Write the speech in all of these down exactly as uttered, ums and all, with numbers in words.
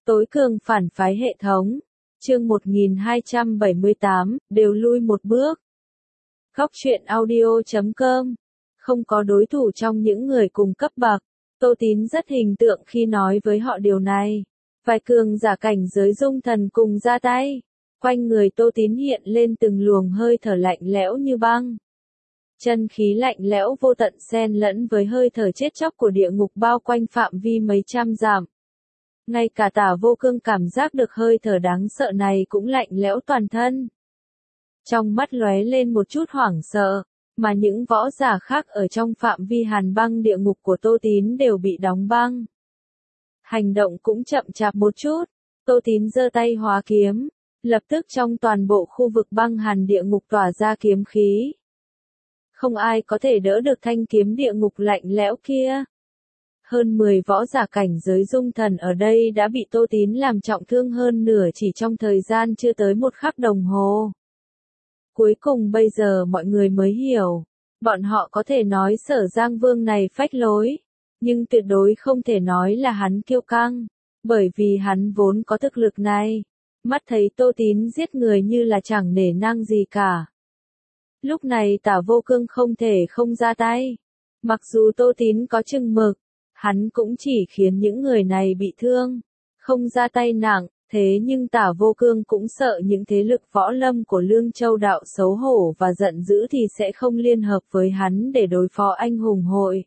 Tối cường phản phái hệ thống. Chương một nghìn hai trăm bảy mươi tám, đều lui một bước. Góc truyện audio chấm com. Không có đối thủ trong những người cùng cấp bậc. Tô Tín rất hình tượng khi nói với họ điều này. Vài cường giả cảnh giới dung thần cùng ra tay. Quanh người Tô Tín hiện lên từng luồng hơi thở lạnh lẽo như băng. Chân khí lạnh lẽo vô tận xen lẫn với hơi thở chết chóc của địa ngục bao quanh phạm vi mấy trăm dặm. Ngay cả Tả Vô Cương cảm giác được hơi thở đáng sợ này cũng lạnh lẽo toàn thân. Trong mắt lóe lên một chút hoảng sợ, mà những võ giả khác ở trong phạm vi hàn băng địa ngục của Tô Tín đều bị đóng băng. Hành động cũng chậm chạp một chút, Tô Tín giơ tay hóa kiếm, lập tức trong toàn bộ khu vực băng hàn địa ngục tỏa ra kiếm khí. Không ai có thể đỡ được thanh kiếm địa ngục lạnh lẽo kia. Hơn mười võ giả cảnh giới dung thần ở đây đã bị Tô Tín làm trọng thương hơn nửa chỉ trong thời gian chưa tới một khắc đồng hồ. Cuối cùng bây giờ mọi người mới hiểu, bọn họ có thể nói Sở Giang Vương này phách lối, nhưng tuyệt đối không thể nói là hắn kiêu căng, bởi vì hắn vốn có thực lực này. Mắt thấy Tô Tín giết người như là chẳng nể nang gì cả. Lúc này Tả Vô Cương không thể không ra tay. Mặc dù Tô Tín có chừng mực, hắn cũng chỉ khiến những người này bị thương, không ra tay nặng, thế nhưng Tả Vô Cương cũng sợ những thế lực võ lâm của Lương Châu đạo xấu hổ và giận dữ thì sẽ không liên hợp với hắn để đối phó anh hùng hội.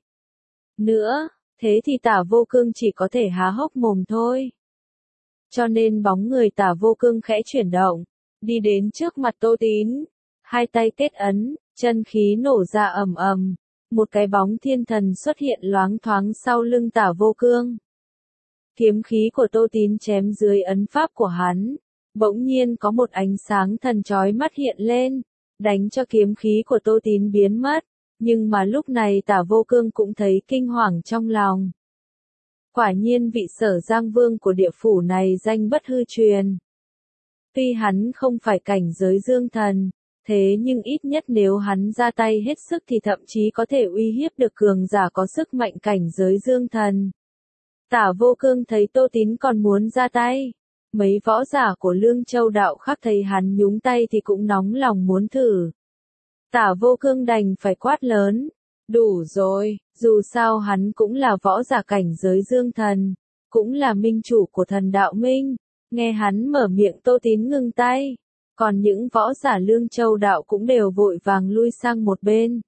Nữa, thế thì Tả Vô Cương chỉ có thể há hốc mồm thôi. Cho nên bóng người Tả Vô Cương khẽ chuyển động, đi đến trước mặt Tô Tín, hai tay kết ấn, chân khí nổ ra ầm ầm. Một cái bóng thiên thần xuất hiện loáng thoáng sau lưng Tả Vô Cương. Kiếm khí của Tô Tín chém dưới ấn pháp của hắn, bỗng nhiên có một ánh sáng thần chói mắt hiện lên, đánh cho kiếm khí của Tô Tín biến mất, nhưng mà lúc này Tả Vô Cương cũng thấy kinh hoàng trong lòng. Quả nhiên vị Sở Giang Vương của địa phủ này danh bất hư truyền. Tuy hắn không phải cảnh giới dương thần, thế nhưng ít nhất nếu hắn ra tay hết sức thì thậm chí có thể uy hiếp được cường giả có sức mạnh cảnh giới dương thần. Tả Vô Cương thấy Tô Tín còn muốn ra tay. Mấy võ giả của Lương Châu đạo khác thấy hắn nhúng tay thì cũng nóng lòng muốn thử. Tả Vô Cương đành phải quát lớn. Đủ rồi, dù sao hắn cũng là võ giả cảnh giới dương thần, cũng là minh chủ của thần đạo minh. Nghe hắn mở miệng Tô Tín ngừng tay. Còn những võ giả Lương Châu đạo cũng đều vội vàng lui sang một bên.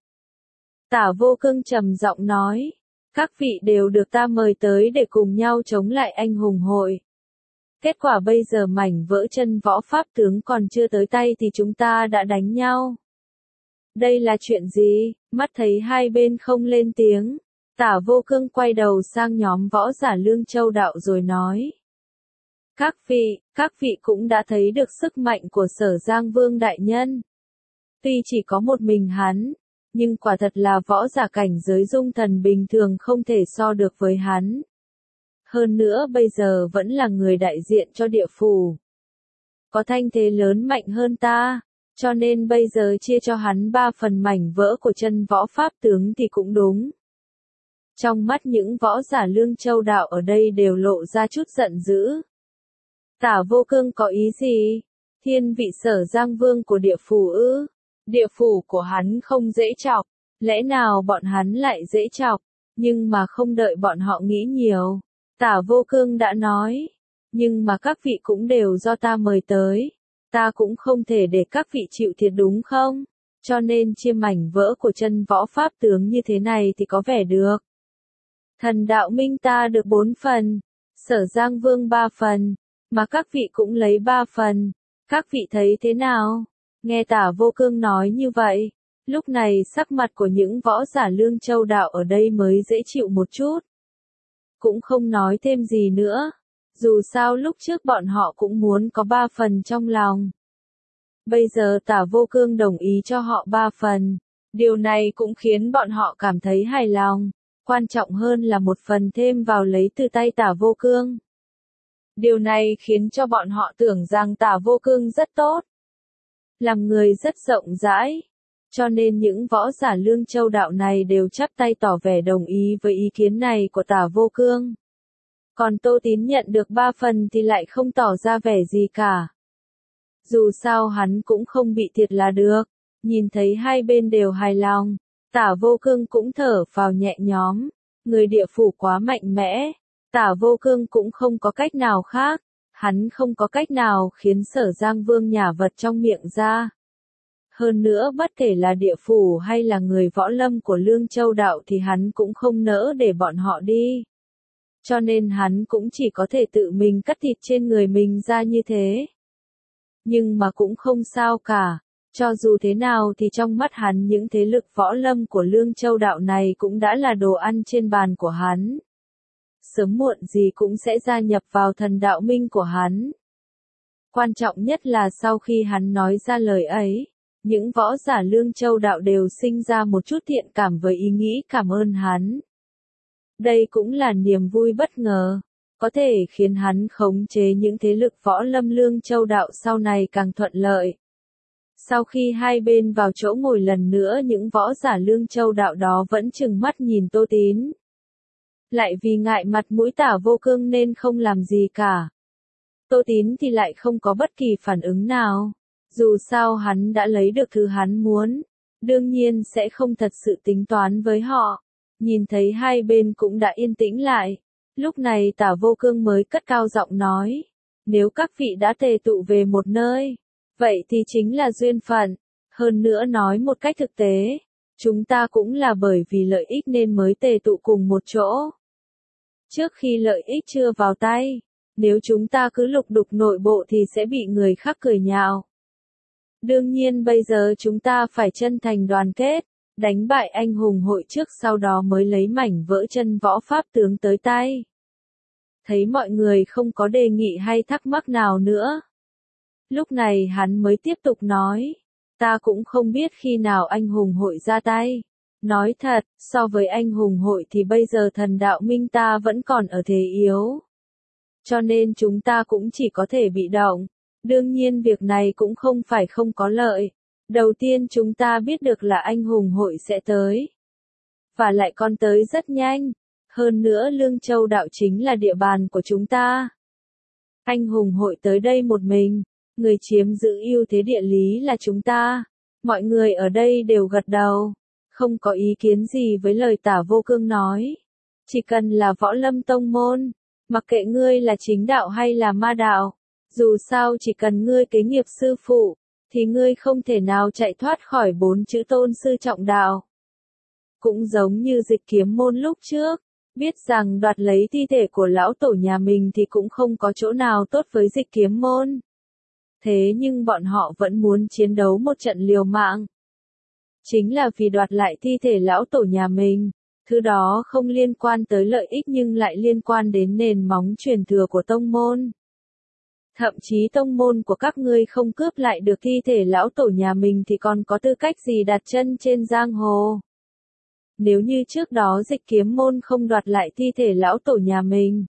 Tả Vô Cương trầm giọng nói, các vị đều được ta mời tới để cùng nhau chống lại anh hùng hội. Kết quả bây giờ mảnh vỡ chân võ pháp tướng còn chưa tới tay thì chúng ta đã đánh nhau. Đây là chuyện gì? Mắt thấy hai bên không lên tiếng, Tả Vô Cương quay đầu sang nhóm võ giả Lương Châu đạo rồi nói. Các vị, các vị cũng đã thấy được sức mạnh của Sở Giang Vương đại nhân. Tuy chỉ có một mình hắn, nhưng quả thật là võ giả cảnh giới dung thần bình thường không thể so được với hắn. Hơn nữa bây giờ vẫn là người đại diện cho địa phủ. Có thanh thế lớn mạnh hơn ta, cho nên bây giờ chia cho hắn ba phần mảnh vỡ của chân võ pháp tướng thì cũng đúng. Trong mắt những võ giả Lương Châu đạo ở đây đều lộ ra chút giận dữ. Tả Vô Cương có ý gì? Thiên vị Sở Giang Vương của địa phủ ư? Địa phủ của hắn không dễ chọc, lẽ nào bọn hắn lại dễ chọc? Nhưng mà không đợi bọn họ nghĩ nhiều, Tả Vô Cương đã nói, nhưng mà các vị cũng đều do ta mời tới, ta cũng không thể để các vị chịu thiệt đúng không? Cho nên chia mảnh vỡ của chân võ pháp tướng như thế này thì có vẻ được. Thần đạo minh ta được bốn phần, Sở Giang Vương ba phần, mà các vị cũng lấy ba phần, các vị thấy thế nào? Nghe Tả Vô Cương nói như vậy, lúc này sắc mặt của những võ giả Lương Châu đạo ở đây mới dễ chịu một chút. Cũng không nói thêm gì nữa, dù sao lúc trước bọn họ cũng muốn có ba phần trong lòng. Bây giờ Tả Vô Cương đồng ý cho họ ba phần, điều này cũng khiến bọn họ cảm thấy hài lòng, quan trọng hơn là một phần thêm vào lấy từ tay Tả Vô Cương. Điều này khiến cho bọn họ tưởng rằng Tả Vô Cương rất tốt. Làm người rất rộng rãi. Cho nên những võ giả Lương Châu đạo này đều chắp tay tỏ vẻ đồng ý với ý kiến này của Tả Vô Cương. Còn Tô Tín nhận được ba phần thì lại không tỏ ra vẻ gì cả. Dù sao hắn cũng không bị thiệt là được. Nhìn thấy hai bên đều hài lòng, Tả Vô Cương cũng thở phào nhẹ nhõm. Người địa phủ quá mạnh mẽ, Tả Vô Cương cũng không có cách nào khác. Hắn không có cách nào khiến Sở Giang Vương nhả vật trong miệng ra. Hơn nữa bất kể là địa phủ hay là người võ lâm của Lương Châu Đạo thì hắn cũng không nỡ để bọn họ đi. Cho nên hắn cũng chỉ có thể tự mình cắt thịt trên người mình ra như thế. Nhưng mà cũng không sao cả. Cho dù thế nào thì trong mắt hắn những thế lực võ lâm của Lương Châu Đạo này cũng đã là đồ ăn trên bàn của hắn. Sớm muộn gì cũng sẽ gia nhập vào thần đạo minh của hắn. Quan trọng nhất là sau khi hắn nói ra lời ấy, những võ giả Lương Châu Đạo đều sinh ra một chút thiện cảm với ý nghĩ cảm ơn hắn. Đây cũng là niềm vui bất ngờ, có thể khiến hắn khống chế những thế lực võ lâm Lương Châu Đạo sau này càng thuận lợi. Sau khi hai bên vào chỗ ngồi lần nữa những võ giả Lương Châu Đạo đó vẫn trừng mắt nhìn Tô Tín. Lại vì ngại mặt mũi Tả Vô Cương nên không làm gì cả. Tô Tín thì lại không có bất kỳ phản ứng nào. Dù sao hắn đã lấy được thứ hắn muốn, đương nhiên sẽ không thật sự tính toán với họ. Nhìn thấy hai bên cũng đã yên tĩnh lại. Lúc này Tả Vô Cương mới cất cao giọng nói. Nếu các vị đã tề tụ về một nơi, vậy thì chính là duyên phận. Hơn nữa nói một cách thực tế, chúng ta cũng là bởi vì lợi ích nên mới tề tụ cùng một chỗ. Trước khi lợi ích chưa vào tay, nếu chúng ta cứ lục đục nội bộ thì sẽ bị người khác cười nhạo. Đương nhiên bây giờ chúng ta phải chân thành đoàn kết, đánh bại anh hùng hội trước sau đó mới lấy mảnh vỡ chân võ pháp tướng tới tay. Thấy mọi người không có đề nghị hay thắc mắc nào nữa. Lúc này hắn mới tiếp tục nói, ta cũng không biết khi nào anh hùng hội ra tay. Nói thật, so với anh hùng hội thì bây giờ thần đạo minh ta vẫn còn ở thế yếu. Cho nên chúng ta cũng chỉ có thể bị động. Đương nhiên việc này cũng không phải không có lợi. Đầu tiên chúng ta biết được là anh hùng hội sẽ tới. Và lại còn tới rất nhanh. Hơn nữa Lương Châu Đạo chính là địa bàn của chúng ta. Anh hùng hội tới đây một mình. Người chiếm giữ ưu thế địa lý là chúng ta. Mọi người ở đây đều gật đầu. Không có ý kiến gì với lời Tả Vô Cương nói. Chỉ cần là võ lâm tông môn. Mặc kệ ngươi là chính đạo hay là ma đạo. Dù sao chỉ cần ngươi kế nghiệp sư phụ, thì ngươi không thể nào chạy thoát khỏi bốn chữ tôn sư trọng đạo. Cũng giống như Dịch Kiếm môn lúc trước, biết rằng đoạt lấy thi thể của lão tổ nhà mình thì cũng không có chỗ nào tốt với Dịch Kiếm môn. Thế nhưng bọn họ vẫn muốn chiến đấu một trận liều mạng. Chính là vì đoạt lại thi thể lão tổ nhà mình. Thứ đó không liên quan tới lợi ích nhưng lại liên quan đến nền móng truyền thừa của tông môn. Thậm chí tông môn của các ngươi không cướp lại được thi thể lão tổ nhà mình thì còn có tư cách gì đặt chân trên giang hồ. Nếu như trước đó Dịch Kiếm môn không đoạt lại thi thể lão tổ nhà mình,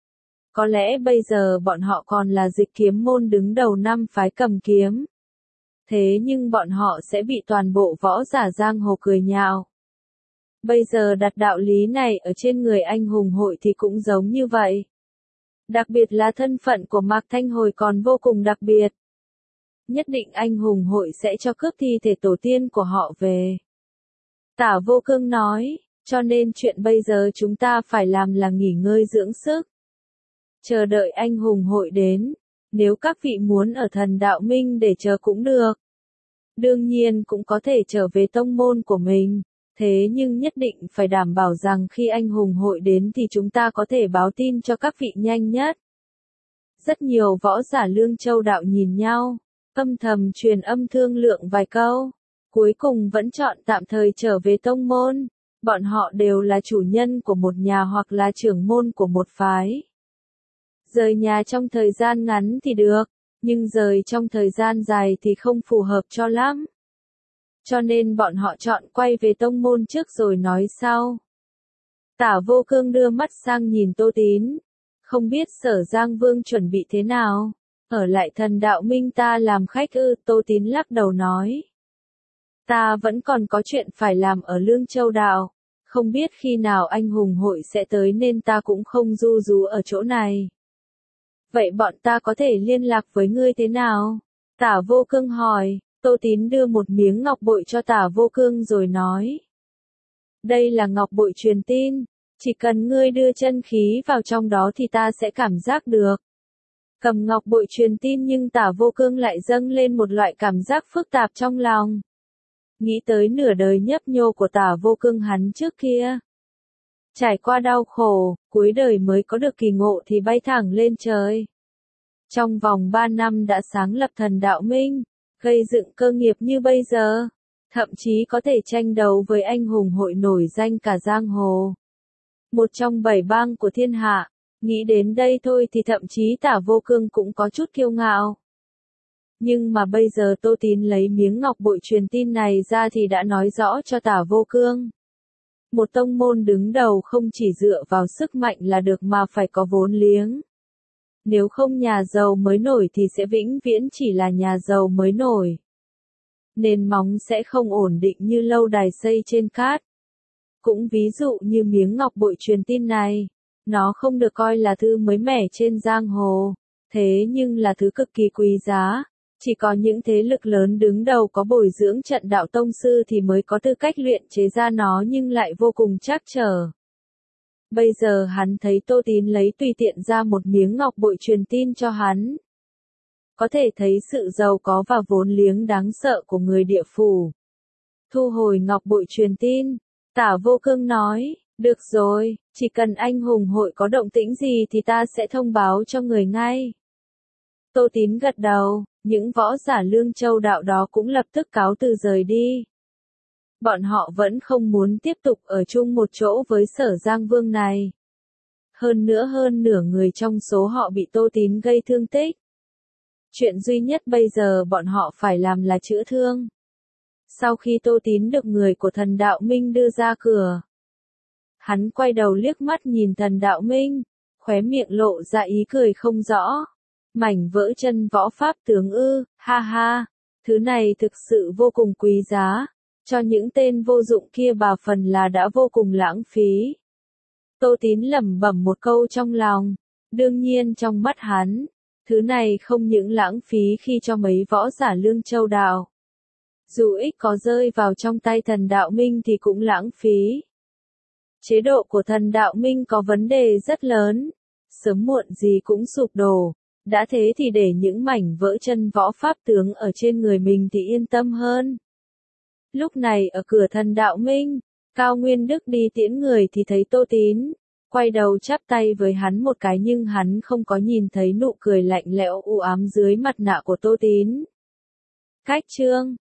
có lẽ bây giờ bọn họ còn là Dịch Kiếm môn đứng đầu năm phái cầm kiếm. Thế nhưng bọn họ sẽ bị toàn bộ võ giả giang hồ cười nhạo. Bây giờ đặt đạo lý này ở trên người anh hùng hội thì cũng giống như vậy. Đặc biệt là thân phận của Mạc Thanh Hồi còn vô cùng đặc biệt. Nhất định anh hùng hội sẽ cho cướp thi thể tổ tiên của họ về. Tả Vô Cương nói, cho nên chuyện bây giờ chúng ta phải làm là nghỉ ngơi dưỡng sức. Chờ đợi anh hùng hội đến, nếu các vị muốn ở thần đạo minh để chờ cũng được. Đương nhiên cũng có thể trở về tông môn của mình. Thế nhưng nhất định phải đảm bảo rằng khi anh hùng hội đến thì chúng ta có thể báo tin cho các vị nhanh nhất. Rất nhiều võ giả Lương Châu Đạo nhìn nhau, âm thầm truyền âm thương lượng vài câu, cuối cùng vẫn chọn tạm thời trở về tông môn. Bọn họ đều là chủ nhân của một nhà hoặc là trưởng môn của một phái. Rời nhà trong thời gian ngắn thì được, nhưng rời trong thời gian dài thì không phù hợp cho lắm. Cho nên bọn họ chọn quay về tông môn trước rồi nói sau. Tả Vô Cương đưa mắt sang nhìn Tô Tín. Không biết Sở Giang Vương chuẩn bị thế nào. Ở lại thần đạo minh ta làm khách ư? Tô Tín lắc đầu nói. Ta vẫn còn có chuyện phải làm ở Lương Châu Đạo. Không biết khi nào anh hùng hội sẽ tới nên ta cũng không ru rú ở chỗ này. Vậy bọn ta có thể liên lạc với ngươi thế nào? Tả Vô Cương hỏi, Tô Tín đưa một miếng ngọc bội cho Tả Vô Cương rồi nói. Đây là ngọc bội truyền tin, chỉ cần ngươi đưa chân khí vào trong đó thì ta sẽ cảm giác được. Cầm ngọc bội truyền tin nhưng Tả Vô Cương lại dâng lên một loại cảm giác phức tạp trong lòng. Nghĩ tới nửa đời nhấp nhô của Tả Vô Cương hắn trước kia. Trải qua đau khổ, cuối đời mới có được kỳ ngộ thì bay thẳng lên trời. Trong vòng ba năm đã sáng lập thần đạo minh, gây dựng cơ nghiệp như bây giờ, thậm chí có thể tranh đấu với anh hùng hội nổi danh cả giang hồ. Một trong bảy bang của thiên hạ, nghĩ đến đây thôi thì thậm chí Tả Vô Cương cũng có chút kiêu ngạo. Nhưng mà bây giờ Tô Tín lấy miếng ngọc bội truyền tin này ra thì đã nói rõ cho Tả Vô Cương. Một tông môn đứng đầu không chỉ dựa vào sức mạnh là được mà phải có vốn liếng. Nếu không nhà giàu mới nổi thì sẽ vĩnh viễn chỉ là nhà giàu mới nổi. Nền móng sẽ không ổn định như lâu đài xây trên cát. Cũng ví dụ như miếng ngọc bội truyền tin này, nó không được coi là thứ mới mẻ trên giang hồ, thế nhưng là thứ cực kỳ quý giá. Chỉ có những thế lực lớn đứng đầu có bồi dưỡng trận đạo tông sư thì mới có tư cách luyện chế ra nó nhưng lại vô cùng trắc trở. Bây giờ hắn thấy Tô Tín lấy tùy tiện ra một miếng ngọc bội truyền tin cho hắn. Có thể thấy sự giàu có và vốn liếng đáng sợ của người địa phủ. Thu hồi ngọc bội truyền tin, Tả Vô Cương nói, được rồi, chỉ cần anh hùng hội có động tĩnh gì thì ta sẽ thông báo cho người ngay. Tô Tín gật đầu, những võ giả Lương Châu đạo đó cũng lập tức cáo từ rời đi. Bọn họ vẫn không muốn tiếp tục ở chung một chỗ với Sở Giang Vương này. Hơn nữa hơn nửa người trong số họ bị Tô Tín gây thương tích. Chuyện duy nhất bây giờ bọn họ phải làm là chữa thương. Sau khi Tô Tín được người của thần đạo minh đưa ra cửa, hắn quay đầu liếc mắt nhìn thần đạo minh, khóe miệng lộ ra ý cười không rõ. Mảnh vỡ chân võ pháp tướng ư, ha ha, thứ này thực sự vô cùng quý giá, cho những tên vô dụng kia bà phần là đã vô cùng lãng phí. Tô Tín lẩm bẩm một câu trong lòng, đương nhiên trong mắt hắn, thứ này không những lãng phí khi cho mấy võ giả Lương Châu đạo. Dù ích có rơi vào trong tay thần đạo minh thì cũng lãng phí. Chế độ của thần đạo minh có vấn đề rất lớn, sớm muộn gì cũng sụp đổ. Đã thế thì để những mảnh vỡ chân võ pháp tướng ở trên người mình thì yên tâm hơn. Lúc này ở cửa thần đạo minh, Cao Nguyên Đức đi tiễn người thì thấy Tô Tín, quay đầu chắp tay với hắn một cái nhưng hắn không có nhìn thấy nụ cười lạnh lẽo u ám dưới mặt nạ của Tô Tín. Cách chương